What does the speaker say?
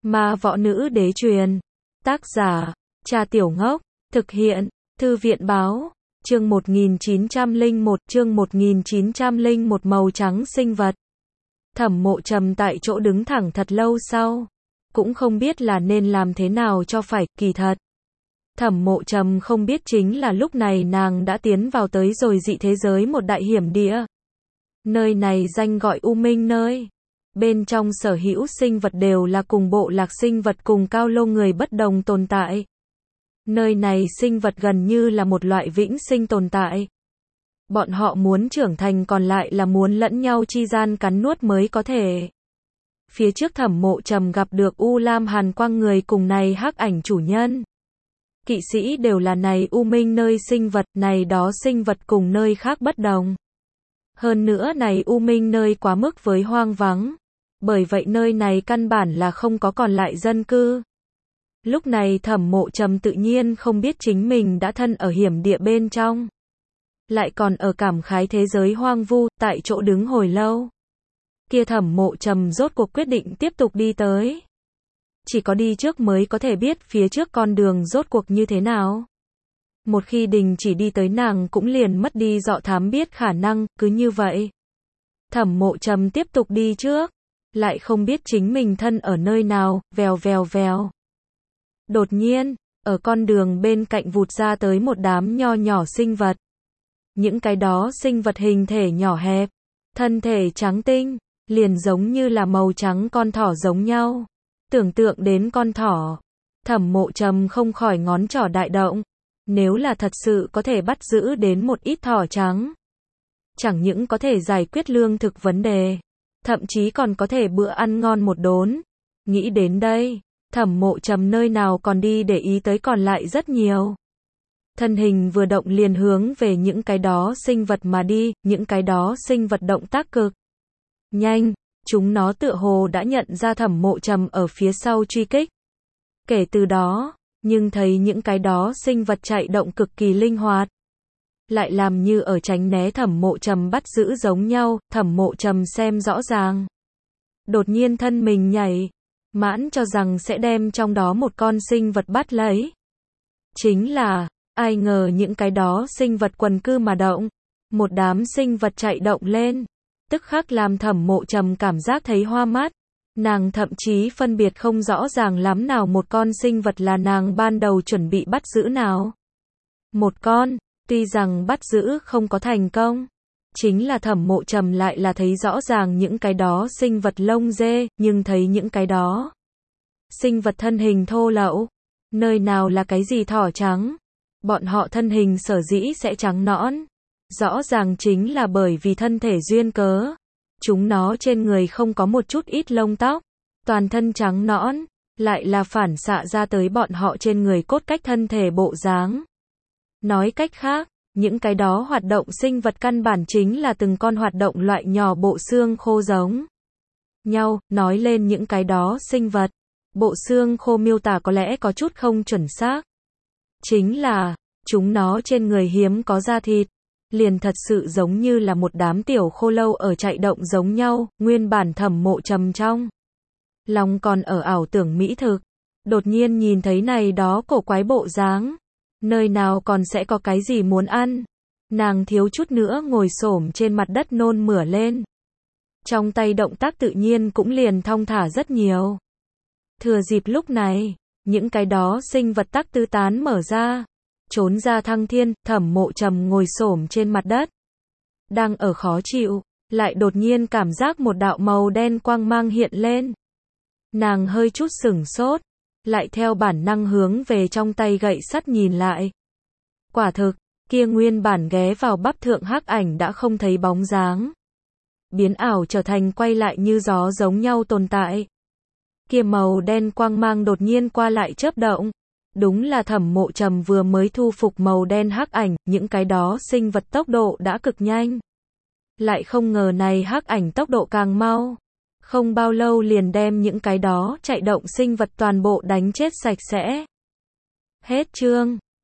Ma võ nữ đế truyền. Tác giả, Trà Tiểu Ngốc. Thực hiện, Thư viện báo. Chương 1901 màu trắng sinh vật. Thẩm Mộ Trầm tại chỗ đứng thẳng thật lâu sau. Cũng không biết là nên làm thế nào cho phải, kỳ thật. Thẩm Mộ Trầm không biết chính là lúc này nàng đã tiến vào tới rồi dị thế giới một đại hiểm địa. Nơi này danh gọi U Minh nơi. Bên trong sở hữu sinh vật đều là cùng bộ lạc sinh vật cùng cao lô người bất đồng tồn tại. Nơi này sinh vật gần như là một loại vĩnh sinh tồn tại. Bọn họ muốn trưởng thành còn lại là muốn lẫn nhau chi gian cắn nuốt mới có thể. Phía trước Thẩm Mộ Trầm gặp được U Lam Hàn Quang người cùng này hắc ảnh chủ nhân. Kỵ sĩ đều là này U Minh nơi sinh vật, này đó sinh vật cùng nơi khác bất đồng. Hơn nữa này U Minh nơi quá mức với hoang vắng. Bởi vậy nơi này căn bản là không có còn lại dân cư. Lúc này Thẩm Mộ Trầm tự nhiên không biết chính mình đã thân ở hiểm địa bên trong. Lại còn ở cảm khái thế giới hoang vu, tại chỗ đứng hồi lâu. Kia Thẩm Mộ Trầm rốt cuộc quyết định tiếp tục đi tới. Chỉ có đi trước mới có thể biết phía trước con đường rốt cuộc như thế nào. Một khi đình chỉ đi tới nàng cũng liền mất đi dọ thám biết khả năng, cứ như vậy. Thẩm Mộ Trầm tiếp tục đi trước. Lại không biết chính mình thân ở nơi nào, vèo vèo vèo. Đột nhiên, ở con đường bên cạnh vụt ra tới một đám nho nhỏ sinh vật. Những cái đó sinh vật hình thể nhỏ hẹp, thân thể trắng tinh, liền giống như là màu trắng con thỏ giống nhau. Tưởng tượng đến con thỏ, Thẩm Mộ Trầm không khỏi ngón trỏ đại động. Nếu là thật sự có thể bắt giữ đến một ít thỏ trắng, chẳng những có thể giải quyết lương thực vấn đề, thậm chí còn có thể bữa ăn ngon một đốn. Nghĩ đến đây, Thẩm Mộ Trầm nơi nào còn đi để ý tới còn lại rất nhiều. Thân hình vừa động liền hướng về những cái đó sinh vật mà đi, những cái đó sinh vật động tác cực nhanh, chúng nó tựa hồ đã nhận ra Thẩm Mộ Trầm ở phía sau truy kích. Kể từ đó, nhưng thấy những cái đó sinh vật chạy động cực kỳ linh hoạt. Lại làm như ở tránh né Thẩm Mộ Trầm bắt giữ giống nhau, Thẩm Mộ Trầm xem rõ ràng. Đột nhiên thân mình nhảy, mãn cho rằng sẽ đem trong đó một con sinh vật bắt lấy. Chính là, ai ngờ những cái đó sinh vật quần cư mà động. Một đám sinh vật chạy động lên. Tức khắc làm Thẩm Mộ Trầm cảm giác thấy hoa mắt. Nàng thậm chí phân biệt không rõ ràng lắm nào một con sinh vật là nàng ban đầu chuẩn bị bắt giữ nào. Một con, tuy rằng bắt giữ không có thành công. Chính là Thẩm Mộ Trầm lại là thấy rõ ràng những cái đó sinh vật lông dê, nhưng thấy những cái đó sinh vật thân hình thô lậu. Nơi nào là cái gì thỏ trắng. Bọn họ thân hình sở dĩ sẽ trắng nõn. Rõ ràng chính là bởi vì thân thể duyên cớ. Chúng nó trên người không có một chút ít lông tóc. Toàn thân trắng nõn. Lại là phản xạ ra tới bọn họ trên người cốt cách thân thể bộ dáng. Nói cách khác, những cái đó hoạt động sinh vật căn bản chính là từng con hoạt động loại nhỏ bộ xương khô giống nhau. Nói lên những cái đó sinh vật, bộ xương khô miêu tả có lẽ có chút không chuẩn xác. Chính là, chúng nó trên người hiếm có da thịt, liền thật sự giống như là một đám tiểu khô lâu ở chạy động giống nhau. Nguyên bản Thẩm Mộ Trầm trong lòng còn ở ảo tưởng mỹ thực, đột nhiên nhìn thấy này đó cổ quái bộ dáng. Nơi nào còn sẽ có cái gì muốn ăn. Nàng thiếu chút nữa ngồi xổm trên mặt đất nôn mửa lên. Trong tay động tác tự nhiên cũng liền thong thả rất nhiều. Thừa dịp lúc này, những cái đó sinh vật tắc tứ tán mở ra. Trốn ra thăng thiên, Thẩm Mộ Trầm ngồi xổm trên mặt đất. Đang ở khó chịu, lại đột nhiên cảm giác một đạo màu đen quang mang hiện lên. Nàng hơi chút sửng sốt. Lại theo bản năng hướng về trong tay gậy sắt nhìn lại. Quả thực, kia nguyên bản ghé vào bắp thượng hắc ảnh đã không thấy bóng dáng. Biến ảo trở thành quay lại như gió giống nhau tồn tại. Kia màu đen quang mang đột nhiên qua lại chớp động. Đúng là Thẩm Mộ Trầm vừa mới thu phục màu đen hắc ảnh, những cái đó sinh vật tốc độ đã cực nhanh. Lại không ngờ này hắc ảnh tốc độ càng mau. Không bao lâu liền đem những cái đó chạy động sinh vật toàn bộ đánh chết sạch sẽ. Hết chương.